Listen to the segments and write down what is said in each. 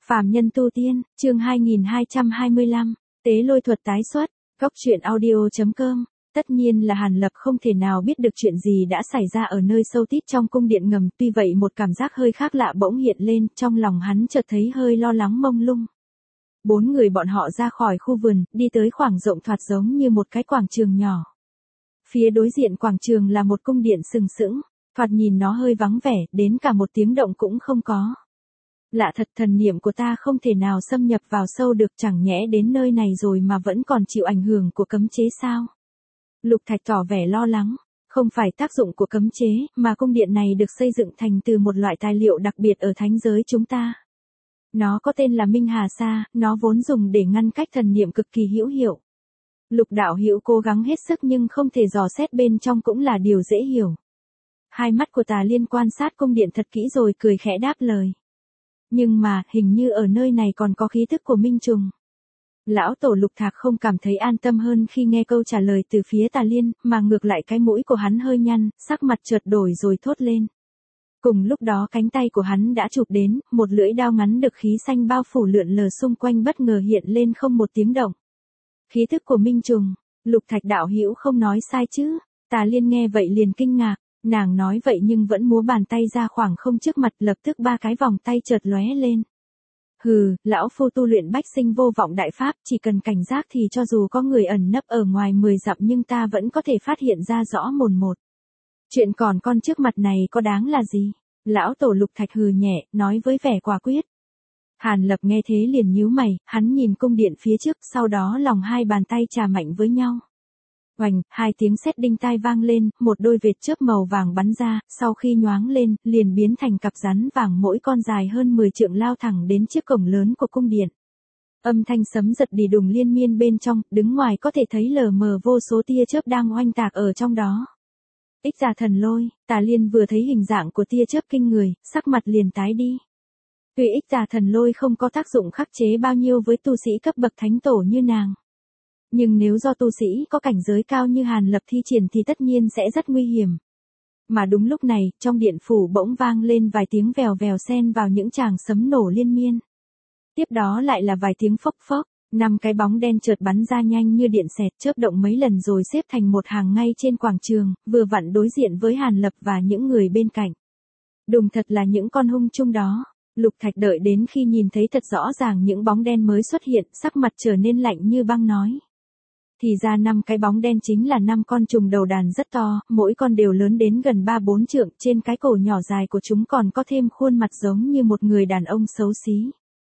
Phàm nhân tu tiên, chương 2225, tế lôi thuật tái xuất, góc truyện audio.com. Tất nhiên là Hàn Lập không thể nào biết được chuyện gì đã xảy ra ở nơi sâu tít trong cung điện ngầm, tuy vậy một cảm giác hơi khác lạ bỗng hiện lên, trong lòng hắn chợt thấy hơi lo lắng mông lung. Bốn người bọn họ ra khỏi khu vườn, đi tới khoảng rộng thoạt giống như một cái quảng trường nhỏ. Phía đối diện quảng trường là một cung điện sừng sững, thoạt nhìn nó hơi vắng vẻ, đến cả một tiếng động cũng không có. Lạ thật, thần niệm của ta không thể nào xâm nhập vào sâu được, chẳng nhẽ đến nơi này rồi mà vẫn còn chịu ảnh hưởng của cấm chế sao? Lục Thạch tỏ vẻ lo lắng, không phải tác dụng của cấm chế, mà cung điện này được xây dựng thành từ một loại tài liệu đặc biệt ở thánh giới chúng ta. Nó có tên là Minh Hà Sa, nó vốn dùng để ngăn cách thần niệm cực kỳ hữu hiệu. Lục đạo hữu cố gắng hết sức nhưng không thể dò xét bên trong cũng là điều dễ hiểu. Hai mắt của Tà Liên quan sát cung điện thật kỹ rồi cười khẽ đáp lời. Nhưng mà, hình như ở nơi này còn có khí thức của Minh Trùng. Lão tổ Lục Thạc không cảm thấy an tâm hơn khi nghe câu trả lời từ phía Tà Liên, mà ngược lại cái mũi của hắn hơi nhăn, sắc mặt chợt đổi rồi thốt lên. Cùng lúc đó cánh tay của hắn đã chụp đến, một lưỡi đao ngắn được khí xanh bao phủ lượn lờ xung quanh bất ngờ hiện lên không một tiếng động. Khí thức của Minh Trùng, Lục Thạch đạo hữu không nói sai chứ? Tà Liên nghe vậy liền kinh ngạc. Nàng nói vậy nhưng vẫn múa bàn tay ra khoảng không trước mặt, lập tức ba cái vòng tay chợt lóe lên. Hừ, lão phu tu luyện bách sinh vô vọng đại pháp, chỉ cần cảnh giác thì cho dù có người ẩn nấp ở ngoài 10 dặm nhưng ta vẫn có thể phát hiện ra rõ mồn một. Chuyện còn con trước mặt này có đáng là gì? Lão tổ Lục Thạch hừ nhẹ, nói với vẻ quả quyết. Hàn Lập nghe thế liền nhíu mày, hắn nhìn cung điện phía trước, sau đó lòng hai bàn tay chà mạnh với nhau. Oành, hai tiếng sét đinh tai vang lên, một đôi vệt chớp màu vàng bắn ra, sau khi nhoáng lên, liền biến thành cặp rắn vàng mỗi con dài hơn 10 trượng lao thẳng đến chiếc cổng lớn của cung điện. Âm thanh sấm giật đi đùng liên miên bên trong, đứng ngoài có thể thấy lờ mờ vô số tia chớp đang oanh tạc ở trong đó. Ích Già Thần Lôi, Tà Liên vừa thấy hình dạng của tia chớp kinh người, sắc mặt liền tái đi. Tuy Ích Già Thần Lôi không có tác dụng khắc chế bao nhiêu với tu sĩ cấp bậc thánh tổ như nàng. Nhưng nếu do tu sĩ có cảnh giới cao như Hàn Lập thi triển thì tất nhiên sẽ rất nguy hiểm. Mà đúng lúc này, trong điện phủ bỗng vang lên vài tiếng vèo vèo xen vào những tràng sấm nổ liên miên. Tiếp đó lại là vài tiếng phốc phốc, 5 cái bóng đen chợt bắn ra nhanh như điện xẹt, chớp động mấy lần rồi xếp thành một hàng ngay trên quảng trường, vừa vặn đối diện với Hàn Lập và những người bên cạnh. Đùng thật là những con hung chung đó. Lục Thạch đợi đến khi nhìn thấy thật rõ ràng những bóng đen mới xuất hiện, sắc mặt trở nên lạnh như băng nói. Thì ra 5 cái bóng đen chính là 5 con trùng đầu đàn rất to, mỗi con đều lớn đến gần 3-4 trượng, trên cái cổ nhỏ dài của chúng còn có thêm khuôn mặt giống như một người đàn ông xấu xí.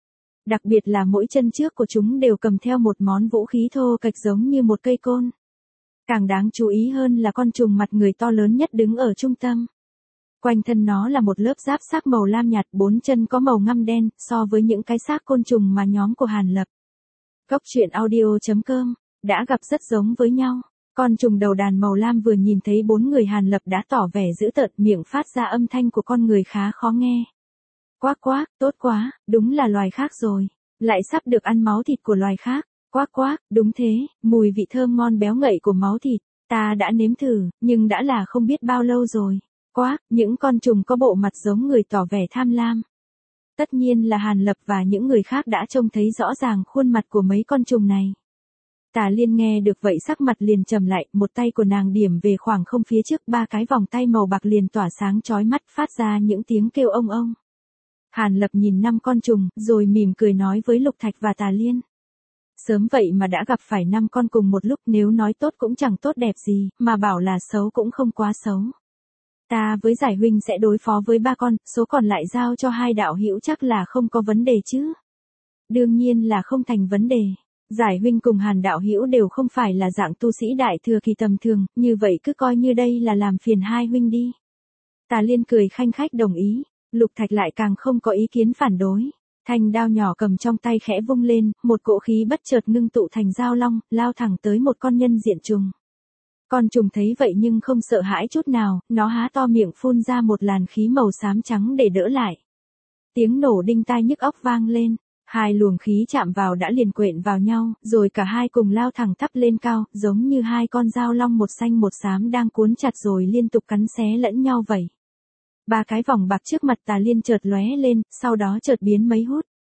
Đặc biệt là mỗi chân trước của chúng đều cầm theo một món vũ khí thô kệch giống như một cây côn. Càng đáng chú ý hơn là con trùng mặt người to lớn nhất đứng ở trung tâm. Quanh thân nó là một lớp giáp xác màu lam nhạt, 4 chân có màu ngăm đen, so với những cái xác côn trùng mà nhóm của Hàn Lập. Góc truyện audio.com đã gặp rất giống với nhau. Con trùng đầu đàn màu lam vừa nhìn thấy 4 người Hàn Lập đã tỏ vẻ dữ tợn, miệng phát ra âm thanh của con người khá khó nghe. Quác quác, tốt quá, đúng là loài khác rồi. Lại sắp được ăn máu thịt của loài khác. Quác quác, đúng thế, mùi vị thơm ngon béo ngậy của máu thịt. Ta đã nếm thử, nhưng đã là không biết bao lâu rồi. Quác, những con trùng có bộ mặt giống người tỏ vẻ tham lam. Tất nhiên là Hàn Lập và những người khác đã trông thấy rõ ràng khuôn mặt của mấy con trùng này. Tà Liên nghe được vậy sắc mặt liền trầm lại, một tay của nàng điểm về khoảng không phía trước, 3 cái vòng tay màu bạc liền tỏa sáng chói mắt, phát ra những tiếng kêu ông ông. Hàn Lập nhìn 5 con trùng, rồi mỉm cười nói với Lục Thạch và Tà Liên. Sớm vậy mà đã gặp phải 5 con cùng một lúc, nếu nói tốt cũng chẳng tốt đẹp gì, mà bảo là xấu cũng không quá xấu. Ta với Giải huynh sẽ đối phó với 3 con, số còn lại giao cho 2 đạo hữu chắc là không có vấn đề chứ? Đương nhiên là không thành vấn đề. Giải huynh cùng Hàn đạo hữu đều không phải là dạng tu sĩ đại thừa kỳ tầm thường, như vậy cứ coi như đây là làm phiền hai huynh đi. Tà Liên cười khanh khách đồng ý, Lục Thạch lại càng không có ý kiến phản đối. Thanh đao nhỏ cầm trong tay khẽ vung lên, một cỗ khí bất chợt ngưng tụ thành dao long, lao thẳng tới một con nhân diện trùng. Con trùng thấy vậy nhưng không sợ hãi chút nào, nó há to miệng phun ra một làn khí màu xám trắng để đỡ lại. Tiếng nổ đinh tai nhức óc vang lên. 2 luồng khí chạm vào đã liền quện vào nhau, rồi cả hai cùng lao thẳng tắp lên cao, giống như 2 con dao long một xanh một xám đang cuốn chặt rồi liên tục cắn xé lẫn nhau vậy. 3 cái vòng bạc trước mặt Tà Liên chợt lóe lên, sau đó chợt biến mấy hút.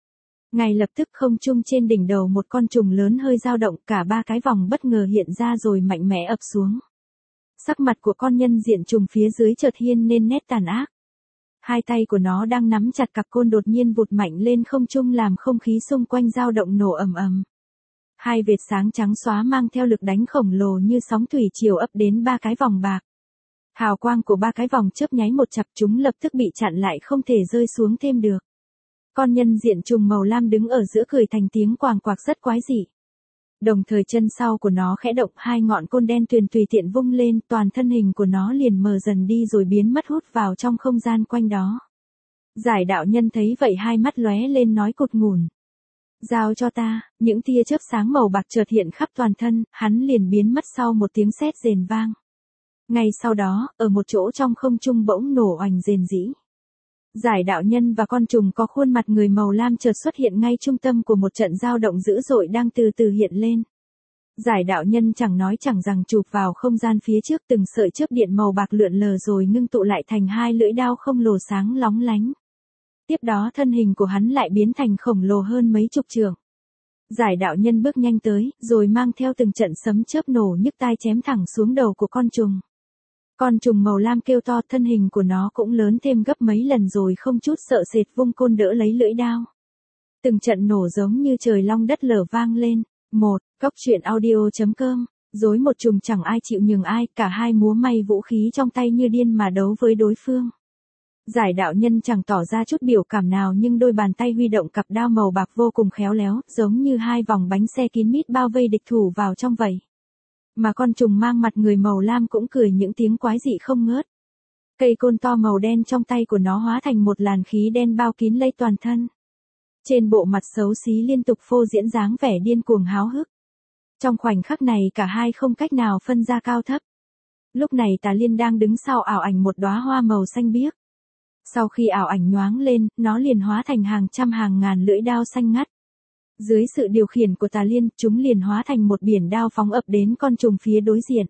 Ngay lập tức không trung trên đỉnh đầu một con trùng lớn hơi dao động, cả ba cái vòng bất ngờ hiện ra rồi mạnh mẽ ập xuống. Sắc mặt của con nhân diện trùng phía dưới chợt hiên nên nét tàn ác. Hai tay của nó đang nắm chặt cặp côn đột nhiên vụt mạnh lên không trung làm không khí xung quanh dao động nổ ầm ầm. Hai vệt sáng trắng xóa mang theo lực đánh khổng lồ như sóng thủy triều ập đến ba cái vòng bạc. Hào quang của ba cái vòng chớp nháy một chập, chúng lập tức bị chặn lại không thể rơi xuống thêm được. Con nhân diện trùng màu lam đứng ở giữa cười thành tiếng quàng quạc rất quái dị. Đồng thời chân sau của nó khẽ động, hai ngọn côn đen tùy tiện vung lên, toàn thân hình của nó liền mờ dần đi rồi biến mất hút vào trong không gian quanh đó. Giải đạo nhân thấy vậy hai mắt lóe lên nói cụt ngủn. Giao cho ta, những tia chớp sáng màu bạc chợt hiện khắp toàn thân, hắn liền biến mất sau một tiếng sét rền vang. Ngay sau đó, ở một chỗ trong không trung bỗng nổ oành rền rĩ. Giải đạo nhân và con trùng có khuôn mặt người màu lam chợt xuất hiện ngay trung tâm của một trận dao động dữ dội đang từ từ hiện lên. Giải đạo nhân chẳng nói chẳng rằng chụp vào không gian phía trước, từng sợi chớp điện màu bạc lượn lờ rồi ngưng tụ lại thành hai lưỡi đao không lồ sáng lóng lánh. Tiếp đó thân hình của hắn lại biến thành khổng lồ hơn mấy chục trượng. Giải đạo nhân bước nhanh tới, rồi mang theo từng trận sấm chớp nổ nhức tai chém thẳng xuống đầu của con trùng. Con trùng màu lam kêu to, thân hình của nó cũng lớn thêm gấp mấy lần rồi không chút sợ sệt vung côn đỡ lấy lưỡi đao. Từng trận nổ giống như trời long đất lở vang lên. Cóc truyện audio.com. Dối một trùng chẳng ai chịu nhường ai, cả hai múa may vũ khí trong tay như điên mà đấu với đối phương. Giải đạo nhân chẳng tỏ ra chút biểu cảm nào nhưng đôi bàn tay huy động cặp đao màu bạc vô cùng khéo léo, giống như hai vòng bánh xe kín mít bao vây địch thủ vào trong vậy. Mà con trùng mang mặt người màu lam cũng cười những tiếng quái dị không ngớt. Cây côn to màu đen trong tay của nó hóa thành một làn khí đen bao kín lấy toàn thân. Trên bộ mặt xấu xí liên tục phô diễn dáng vẻ điên cuồng háo hức. Trong khoảnh khắc này cả hai không cách nào phân ra cao thấp. Lúc này Tà Liên đang đứng sau ảo ảnh một đóa hoa màu xanh biếc. Sau khi ảo ảnh nhoáng lên, nó liền hóa thành hàng trăm hàng ngàn lưỡi đao xanh ngắt. Dưới sự điều khiển của Tà Liên, chúng liền hóa thành một biển đao phóng ập đến con trùng phía đối diện.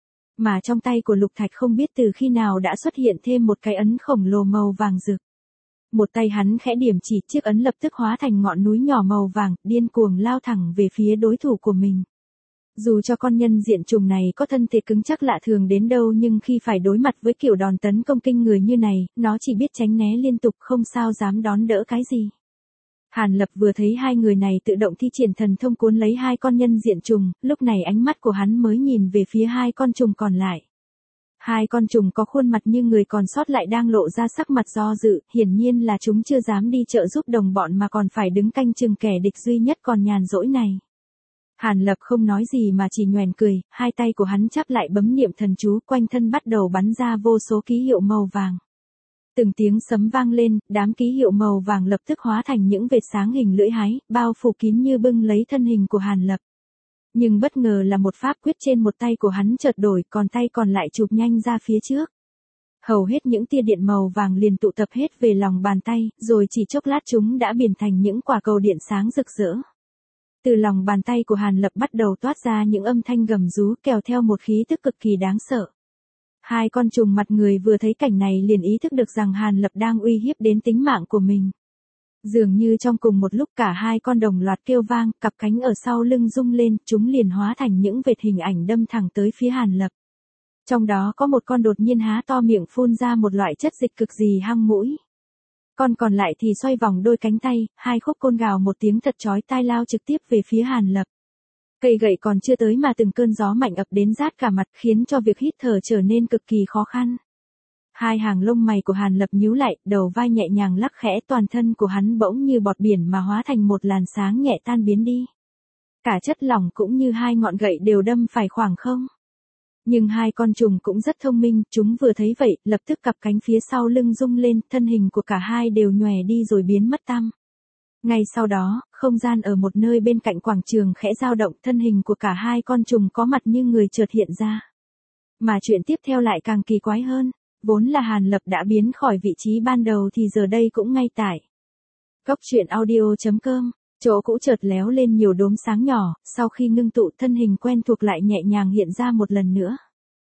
Mà trong tay của Lục Thạch không biết từ khi nào đã xuất hiện thêm một cái ấn khổng lồ màu vàng rực. Một tay hắn khẽ điểm chỉ, chiếc ấn lập tức hóa thành ngọn núi nhỏ màu vàng, điên cuồng lao thẳng về phía đối thủ của mình. Dù cho con nhân diện trùng này có thân thể cứng chắc lạ thường đến đâu nhưng khi phải đối mặt với kiểu đòn tấn công kinh người như này, nó chỉ biết tránh né liên tục không sao dám đón đỡ cái gì. Hàn Lập vừa thấy hai người này tự động thi triển thần thông cuốn lấy hai con nhân diện trùng, lúc này ánh mắt của hắn mới nhìn về phía hai con trùng còn lại. Hai con trùng có khuôn mặt như người còn sót lại đang lộ ra sắc mặt do dự, hiển nhiên là chúng chưa dám đi trợ giúp đồng bọn mà còn phải đứng canh chừng kẻ địch duy nhất còn nhàn rỗi này. Hàn Lập không nói gì mà chỉ nhoẻn cười, hai tay của hắn chắp lại bấm niệm thần chú, quanh thân bắt đầu bắn ra vô số ký hiệu màu vàng. Từng tiếng sấm vang lên, đám ký hiệu màu vàng lập tức hóa thành những vệt sáng hình lưỡi hái, bao phủ kín như bưng lấy thân hình của Hàn Lập. Nhưng bất ngờ là một pháp quyết trên một tay của hắn chợt đổi, còn tay còn lại chụp nhanh ra phía trước. Hầu hết những tia điện màu vàng liền tụ tập hết về lòng bàn tay, rồi chỉ chốc lát chúng đã biến thành những quả cầu điện sáng rực rỡ. Từ lòng bàn tay của Hàn Lập bắt đầu toát ra những âm thanh gầm rú kèo theo một khí tức cực kỳ đáng sợ. Hai con trùng mặt người vừa thấy cảnh này liền ý thức được rằng Hàn Lập đang uy hiếp đến tính mạng của mình. Dường như trong cùng một lúc cả hai con đồng loạt kêu vang, cặp cánh ở sau lưng rung lên, chúng liền hóa thành những vệt hình ảnh đâm thẳng tới phía Hàn Lập. Trong đó có một con đột nhiên há to miệng phun ra một loại chất dịch cực kỳ hăng mũi. Con còn lại thì xoay vòng đôi cánh tay, hai khúc côn gào một tiếng thật chói tai lao trực tiếp về phía Hàn Lập. Cây gậy còn chưa tới mà từng cơn gió mạnh ập đến rát cả mặt khiến cho việc hít thở trở nên cực kỳ khó khăn. Hai hàng lông mày của Hàn Lập nhíu lại, đầu vai nhẹ nhàng lắc khẽ, toàn thân của hắn bỗng như bọt biển mà hóa thành một làn sáng nhẹ tan biến đi. Cả chất lỏng cũng như hai ngọn gậy đều đâm phải khoảng không. Nhưng hai con trùng cũng rất thông minh, chúng vừa thấy vậy, lập tức cặp cánh phía sau lưng rung lên, thân hình của cả hai đều nhòe đi rồi biến mất tăm. Ngay sau đó, không gian ở một nơi bên cạnh quảng trường khẽ dao động, thân hình của cả hai con trùng có mặt như người chợt hiện ra. Mà chuyện tiếp theo lại càng kỳ quái hơn, vốn là Hàn Lập đã biến khỏi vị trí ban đầu thì giờ đây cũng ngay tại Cóc truyện audio.com, chỗ cũ chợt léo lên nhiều đốm sáng nhỏ, sau khi ngưng tụ thân hình quen thuộc lại nhẹ nhàng hiện ra một lần nữa.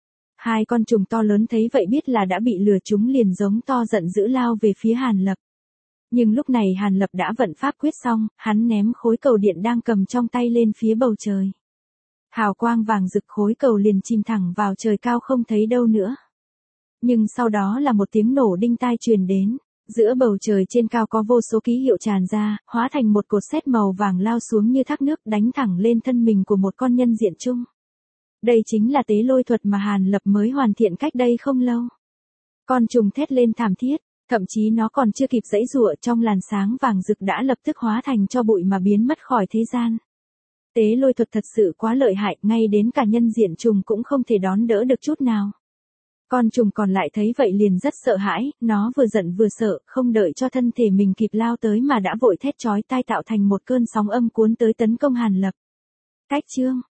Hai con trùng to lớn thấy vậy biết là đã bị lừa, chúng liền giống to giận dữ lao về phía Hàn Lập. Nhưng lúc này Hàn Lập đã vận pháp quyết xong, hắn ném khối cầu điện đang cầm trong tay lên phía bầu trời. Hào quang vàng rực, khối cầu liền chìm thẳng vào trời cao không thấy đâu nữa. Nhưng sau đó là một tiếng nổ đinh tai truyền đến. Giữa bầu trời trên cao có vô số ký hiệu tràn ra, hóa thành một cột sét màu vàng lao xuống như thác nước, đánh thẳng lên thân mình của một con nhân diện chung. Đây chính là tế lôi thuật mà Hàn Lập mới hoàn thiện cách đây không lâu. Con trùng thét lên thảm thiết, thậm chí nó còn chưa kịp giãy giụa, trong làn sáng vàng rực đã lập tức hóa thành tro bụi mà biến mất khỏi thế gian. Tế lôi thuật thật sự quá lợi hại, ngay đến cả nhân diện trùng cũng không thể đón đỡ được chút nào. Con trùng còn lại thấy vậy liền rất sợ hãi, nó vừa giận vừa sợ, không đợi cho thân thể mình kịp lao tới mà đã vội thét chói tai tạo thành một cơn sóng âm cuốn tới tấn công Hàn Lập. Cách chương